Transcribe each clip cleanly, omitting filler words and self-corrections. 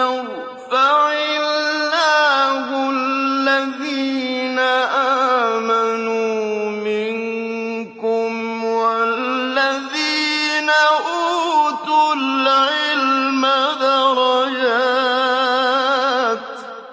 يرفع الله الذين آمنوا منكم والذين أوتوا العلم درجات.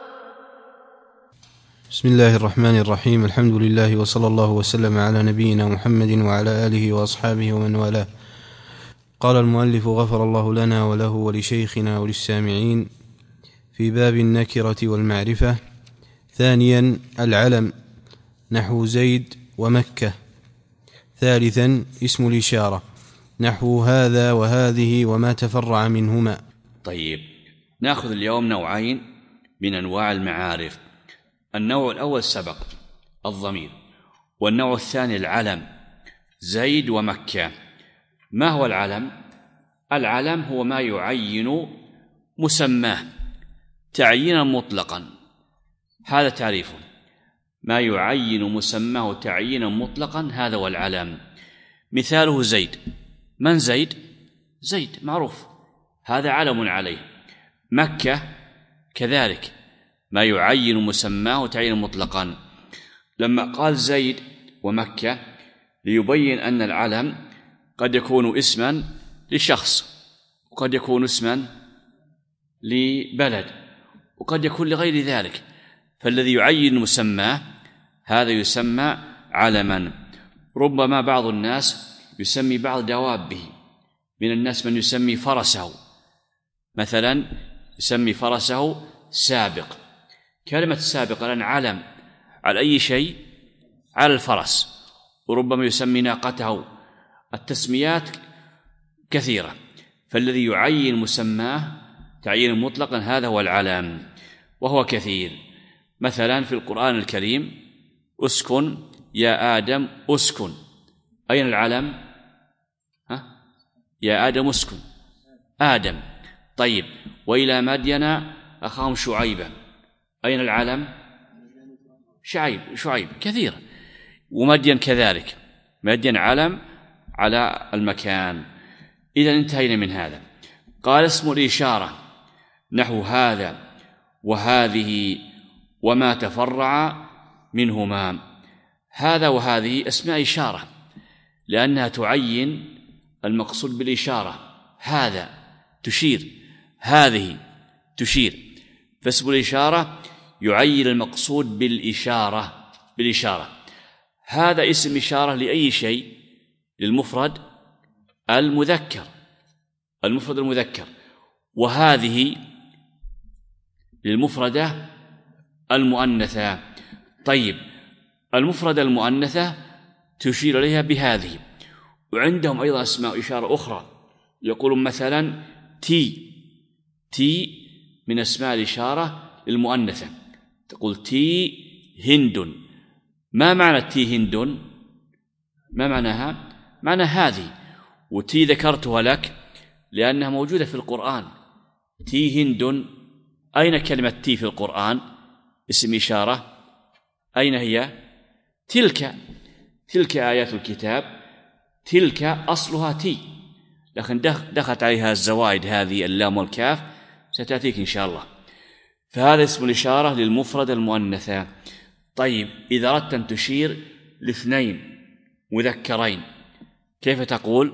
بسم الله الرحمن الرحيم. الحمد لله وصلى الله وسلم على نبينا محمد وعلى آله وأصحابه ومن والاه. قال المؤلف غفر الله لنا وله ولشيخنا وللسامعين في باب النكرة والمعرفة. ثانيا العلم نحو زيد ومكة. ثالثا اسم الإشارة نحو هذا وهذه وما تفرع منهما. طيب، نأخذ اليوم نوعين من أنواع المعارف. النوع الأول سبق الضمير، والنوع الثاني العلم زيد ومكة. ما هو العلم؟ العلم هو ما يعين مسماه تعيينا مطلقا، هذا تعريفه، ما يعين مسماه تعيينا مطلقا، هذا هو العلم. مثاله زيد. من زيد؟ زيد معروف، هذا علم عليه. مكة كذلك ما يعين مسماه تعيينا مطلقا. لما قال زيد ومكة ليبين أن العلم قد يكون اسما لشخص، وقد يكون اسما لبلد، وقد يكون لغير ذلك، فالذي يعين مسماه هذا يسمى علما. ربما بعض الناس يسمي بعض دوابه، من الناس من يسمي فرسه مثلا، يسمي فرسه سابق. كلمة سابق الآن علم على أي شيء؟ على الفرس. وربما يسمي ناقته. التسميات كثيرة، فالذي يعين مسماه تعيينا مطلقا هذا هو العلم، وهو كثير. مثلا في القرآن الكريم أسكن يا آدم أسكن، أين العلم؟ يا آدم أسكن، آدم. طيب، وإلى مدين أخاهم شعيبا، أين العلم؟ شعيب كثير. ومدين كذلك، مدين علم على المكان. إذا انتهينا من هذا. قال اسم الإشارة نحو هذا وهذه وما تفرع منهما. هذا وهذه اسماء إشارة، لأنها تعين المقصود بالإشارة. هذا تشير، هذه تشير، فاسم الإشارة يعين المقصود بالإشارة. هذا اسم إشارة لأي شيء؟ للمفرد المذكر، وهذه للمفردة المؤنثة. طيب، المفردة المؤنثة تشير إليها بهذه. وعندهم أيضا أسماء إشارة أخرى، يقولون مثلا تي من أسماء الإشارة للمؤنثة، تقول تي هند. ما معنى تي هند؟ ما معناها؟ معنى هذه. وتي ذكرتها لك لأنها موجودة في القرآن. تي هند، أين كلمة تي في القرآن؟ اسم إشارة، أين هي؟ تلك آيات الكتاب، تلك أصلها تي، لكن دخلت عليها الزوائد هذه اللام والكاف، ستأتيك إن شاء الله. فهذا اسم الإشارة للمفرد المؤنثة. طيب، إذا أردت أن تشير لاثنين مذكرين كيف تقول؟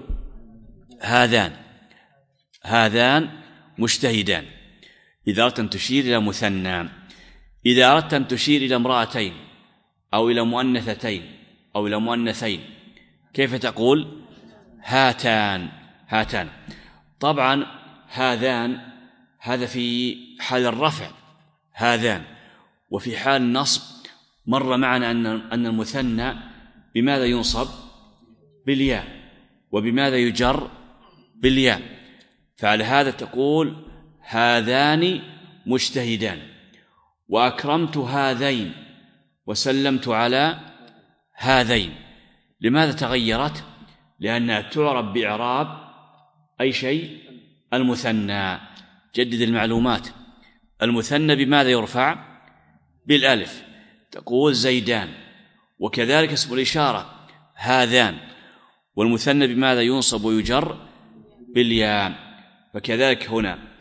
هذان مجتهدان. إذا أردت أن تشير إلى مثنى. إذا أردت أن تشير إلى امرأتين أو إلى مؤنثتين أو إلى مؤنثين كيف تقول؟ هاتان. طبعا هذان هذا في حال الرفع هذان، وفي حال النصب مر معنا أن المثنى بماذا ينصب؟ بالياء. وبماذا يجر؟ بالياء. فعلى هذا تقول هذان مجتهدان، وأكرمت هذين وسلمت على هذين. لماذا تغيرت؟ لأنها تعرب بإعراب أي شيء؟ المثنى. جدد المعلومات. المثنى بماذا يرفع؟ بالألف، تقول زيدان. وكذلك اسم الإشارة هذان، والمثنى بماذا ينصب ويجر؟ بالياء. فكذلك هنا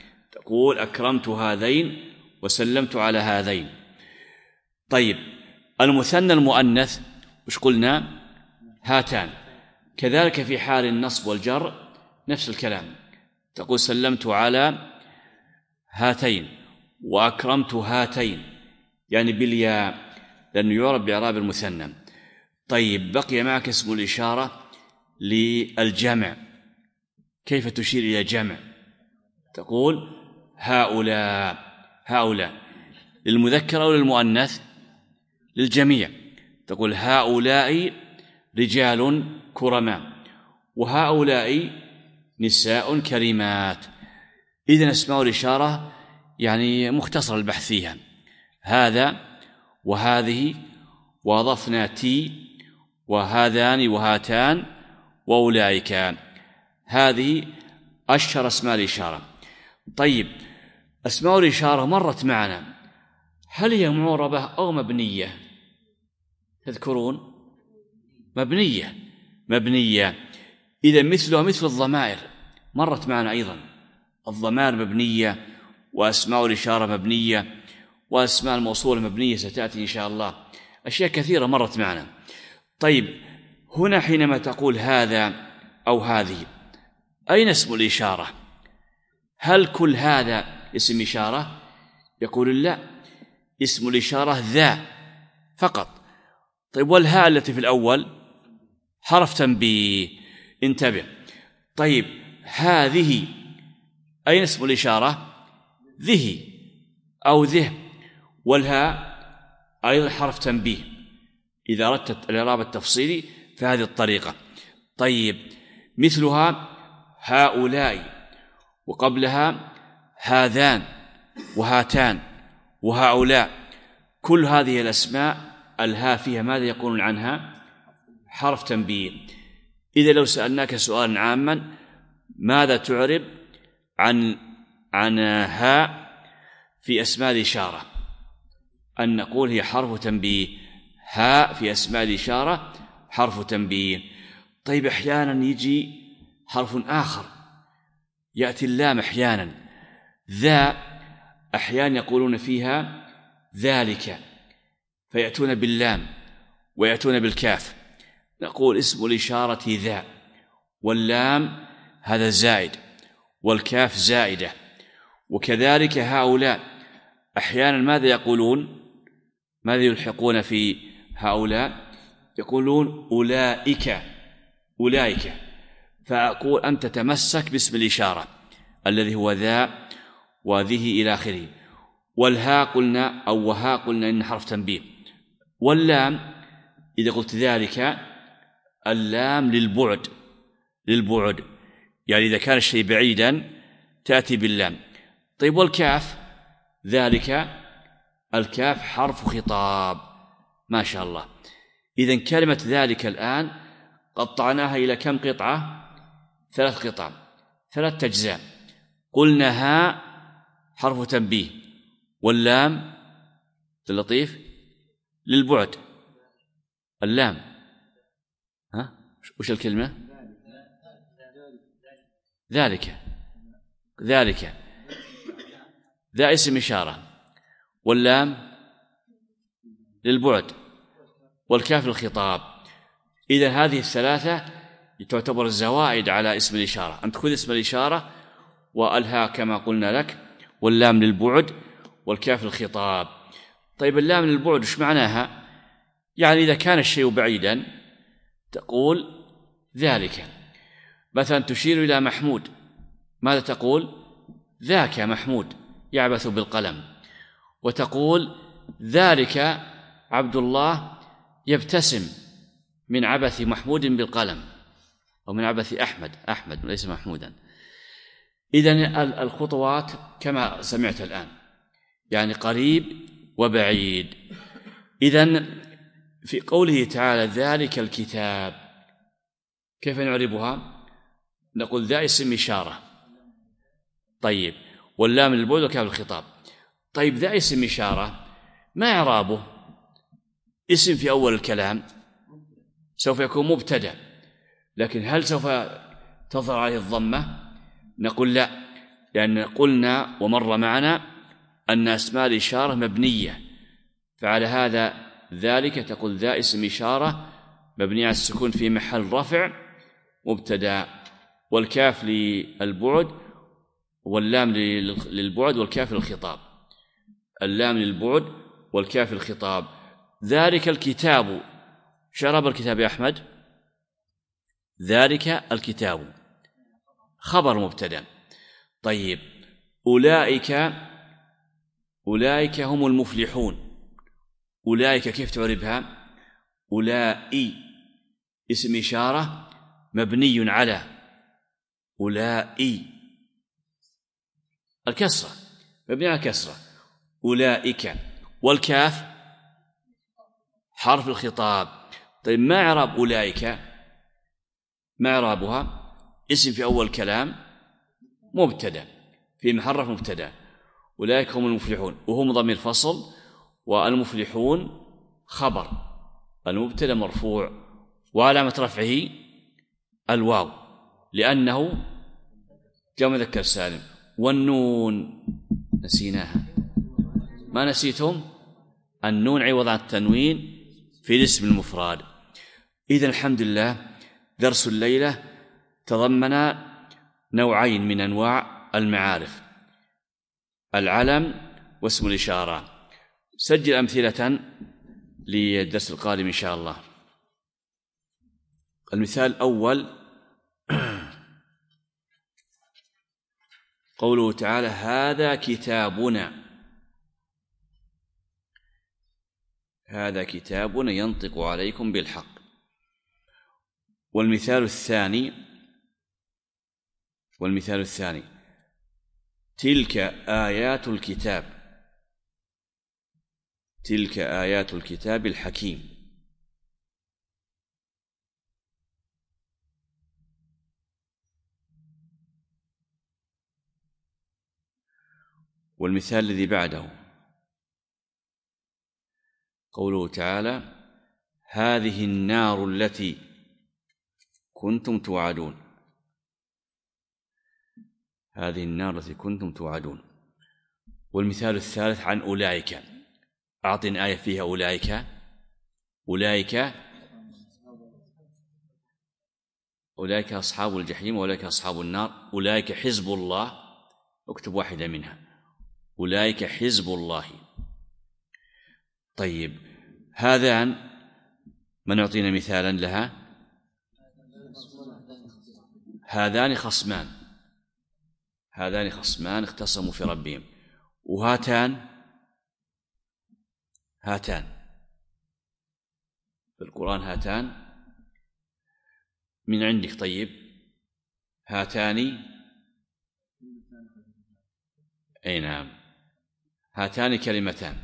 تقول أكرمت هذين وسلمت على هذين. طيب المثنى المؤنث وش قلنا؟ هاتان. كذلك في حال النصب والجر نفس الكلام، تقول سلمت على هاتين وأكرمت هاتين، يعني بالياء لأنه يعرف بإعراب المثنى. طيب بقي معك اسم الإشارة للجمع. كيف تشير إلى جمع؟ تقول هؤلاء. هؤلاء للمذكر أو للمؤنث؟ للجميع. تقول هؤلاء رجال كرماء وهؤلاء نساء كريمات. إذن أسماء الإشارة يعني مختصر البحث فيها، هذا وهذه وأضفنا تي وهذان وهاتان وأولئك، هذه أشهر أسماء الإشارة. طيب أسماء الإشارة مرت معنا، هل هي معربة أو مبنية؟ تذكرون؟ مبنية. مبنية. إذا مثلها مثل الضمائر مرت معنا أيضا، الضمائر مبنية وأسماء الإشارة مبنية وأسماء الموصولة مبنية ستأتي إن شاء الله، أشياء كثيرة مرت معنا. طيب هنا حينما تقول هذا أو هذه أين اسم الإشارة؟ هل كل هذا اسم إشارة؟ يقول لا، اسم الإشارة ذا فقط. طيب والهاء التي في الأول حرف تنبيه، انتبه. طيب هذه أين اسم الإشارة؟ ذه أو ذه، والهاء أيضا حرف تنبيه إذا أردت الإعراب التفصيلي فهذه الطريقة. طيب مثلها هؤلاء وقبلها هذان وهاتان وهؤلاء، كل هذه الأسماء الهاء فيها ماذا يقولون عنها؟ حرف تنبيه. إذا لو سألناك سؤالا عاما ماذا تعرب عن هاء في أسماء الإشارة؟ أن نقول هي حرف تنبيه، هاء في أسماء الإشارة حرف تنبيه. طيب أحيانا يجي حرف آخر، يأتي اللام أحيانا، ذا أحيانا يقولون فيها ذلك فيأتون باللام ويأتون بالكاف، نقول اسم الإشارة ذا، واللام هذا زائد والكاف زائدة. وكذلك هؤلاء أحيانا ماذا يقولون؟ ماذا يلحقون في هؤلاء؟ يقولون أولئك. أولئك، فأقول أنت تمسك باسم الإشارة الذي هو ذا وذه إلى آخره. والهاء قلنا أو وهاء قلنا إن حرف تنبيه. واللام إذا قلت ذلك اللام للبعد، للبعد يعني إذا كان الشيء بعيدا تأتي باللام. طيب والكاف ذلك، الكاف حرف خطاب. ما شاء الله. إذن كلمة ذلك الآن قطعناها إلى كم قطعة؟ 3 قطع، 3 أجزاء. قلنا ها حرف تنبيه، واللام اللطيف للبعد، اللام ها وش الكلمة؟ ذلك. ذلك ذا اسم إشارة، واللام للبعد، والكاف للخطاب. إذا هذه الثلاثة تعتبر الزوائد على اسم الإشارة. أن تأخذ اسم الإشارة والهاء كما قلنا لك، واللام للبعد، والكاف للخطاب. طيب اللام للبعد وش معناها؟ يعني إذا كان الشيء بعيدا تقول ذلك. مثلا تشير إلى محمود، ماذا تقول؟ ذاك محمود يعبث بالقلم. وتقول ذلك عبد الله يبتسم من عبث محمود بالقلم، أو من عبث أحمد ليس محمودا. إذن الخطوات كما سمعت الآن، يعني قريب وبعيد. إذن في قوله تعالى ذلك الكتاب كيف نعربها؟ نقول ذا اسم إشارة، طيب، واللام للبعد والكاف للخطاب. طيب ذا اسم إشارة ما إعرابه؟ اسم في أول الكلام سوف يكون مبتدأ، لكن هل سوف تظهر عليه الضمة؟ نقول لا، لأن قلنا ومر معنا أن أسماء الإشارة مبنية، فعلى هذا ذلك تقول ذا اسم إشارة مبني على السكون في محل رفع مبتدأ، والكاف للبعد واللام للبعد والكاف للخطاب، اللام للبعد والكاف للخطاب. ذلك الكتاب، شرب الكتاب يا أحمد، ذلك الكتاب خبر مبتدأ. طيب أولئك هم المفلحون، أولئك كيف تعربها؟ أولئي اسم إشارة مبني على أولئي الكسرة، مبني على كسرة أولئك، والكاف حرف الخطاب. طيب ما إعراب أولئك؟ ما إعرابها؟ اسم في أول كلام مبتدأ في محرف مبتدأ، أولئك هم المفلحون وهم ضمير فصل، والمفلحون خبر، المبتدأ مرفوع وعلامة رفعه الواو لأنه جمع مذكر سالم. والنون نسيناها، ما نسيتم؟ النون عوض عن التنوين في الاسم المفرد. إذن الحمد لله درس الليلة تضمن نوعين من أنواع المعارف، العلم واسم الإشارة. سجل أمثلة للدرس القادم إن شاء الله. المثال الأول قوله تعالى هذا كتابنا، هذا كتابنا ينطق عليكم بالحق. والمثال الثاني تلك آيات الكتاب، تلك آيات الكتاب الحكيم. والمثال الذي بعده قوله تعالى هذه النار التي كنتم توعدون، هذه النار التي كنتم توعدون. والمثال الثالث عن أولئك، أعطنا آية فيها أولئك. أولئك أصحاب الجحيم وأولئك أصحاب النار، أولئك حزب الله، اكتب واحدة منها، أولئك حزب الله. طيب هذان من يعطينا مثالا لها؟ هذان خصمان اختصموا في ربهم. وهاتان في القرآن هاتان من عندك. طيب هاتان، أي نعم، هاتان كلمتان،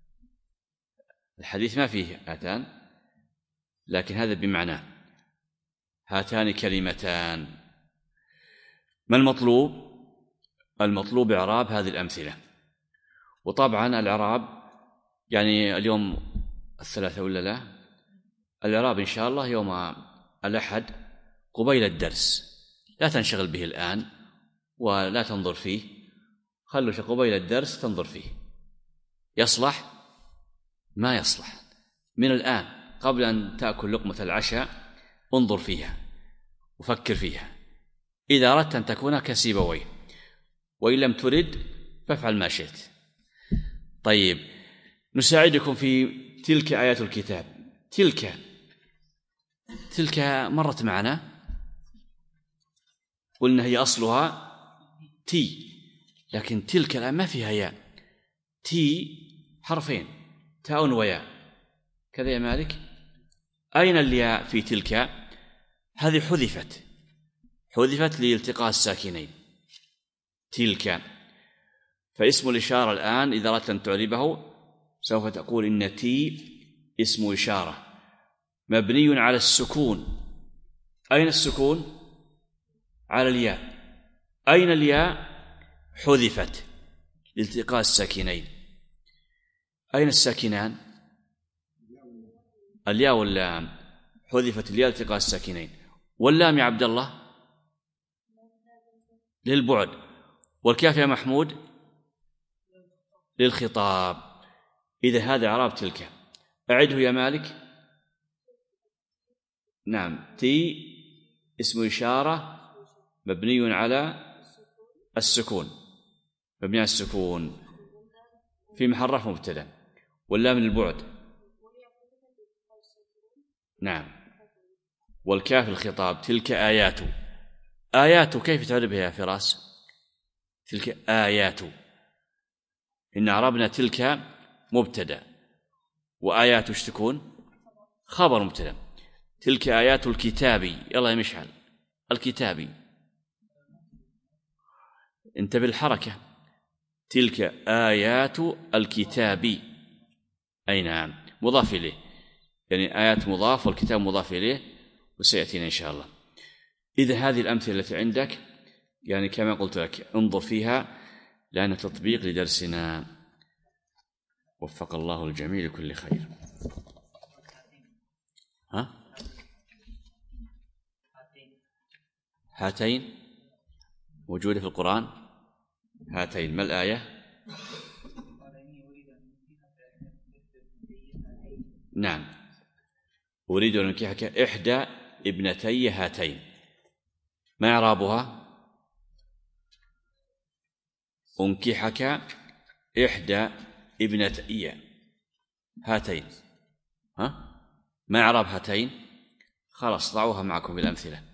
الحديث ما فيه هاتان لكن هذا بمعناه، هاتان كلمتان. ما المطلوب؟ المطلوب إعراب هذه الأمثلة. وطبعا الإعراب يعني اليوم الثلاثاء ولا لا؟ الإعراب إن شاء الله يوم الأحد قبيل الدرس، لا تنشغل به الآن ولا تنظر فيه، خلوا قبيل الدرس تنظر فيه. يصلح؟ ما يصلح. من الآن قبل أن تأكل لقمة العشاء انظر فيها وفكر فيها، إذا أردت أن تكون كسيبويه، وإن لم ترد فافعل ما شئت. طيب نساعدكم في تلك آيات الكتاب. تلك مرت معنا، قلنا هي أصلها تي، لكن تلك الآن ما فيها ياء، تي حرفين تاء وياء كذا يا مالك. أين الياء في تلك؟ هذه حذفت لالتقاء الساكنين تلك. فاسم الإشارة الآن إذا أردت أن تعربه سوف تقول إن تي اسم إشارة مبني على السكون. أين السكون؟ على الياء. أين الياء؟ حذفت لالتقاء الساكنين. أين الساكنان؟ الياء واللام، حذفت الياء لالتقاء الساكنين. واللام يا عبد الله للبعد، والكاف يا محمود للخطاب. إذا هذا إعراب تلك. أعده يا مالك. نعم. تي اسم إشارة مبني على السكون، مبني على السكون في محل رفع مبتدأ، واللام للبعد. نعم. والكاف الخطاب. تلك آيات. آيات كيف تعربها يا فراس؟ تلك آيات. إن عربنا تلك مبتدأ، وآيات ايش تكون؟ خبر مبتدأ. تلك آيات الكتاب. يلا يا مشعل. الكتاب. انت بالحركة. تلك آيات الكتاب. أي نعم، مضاف إليه، يعني آيات مضاف والكتاب مضاف إليه، وسيأتينا إن شاء الله. إذا هذه الأمثلة التي عندك يعني كما قلت لك انظر فيها لأن تطبيق لدرسنا. وفق الله الجميع لكل خير. ها؟ هاتين موجودة في القرآن. هاتين ما الآية؟ نعم. أريد أن أنكحك إحدى ابنتي هاتين. ما إعرابها؟ أنكحك إحدى ابنتي هاتين. ها؟ ما إعراب هاتين؟ خلاص ضعوها معكم بالأمثلة.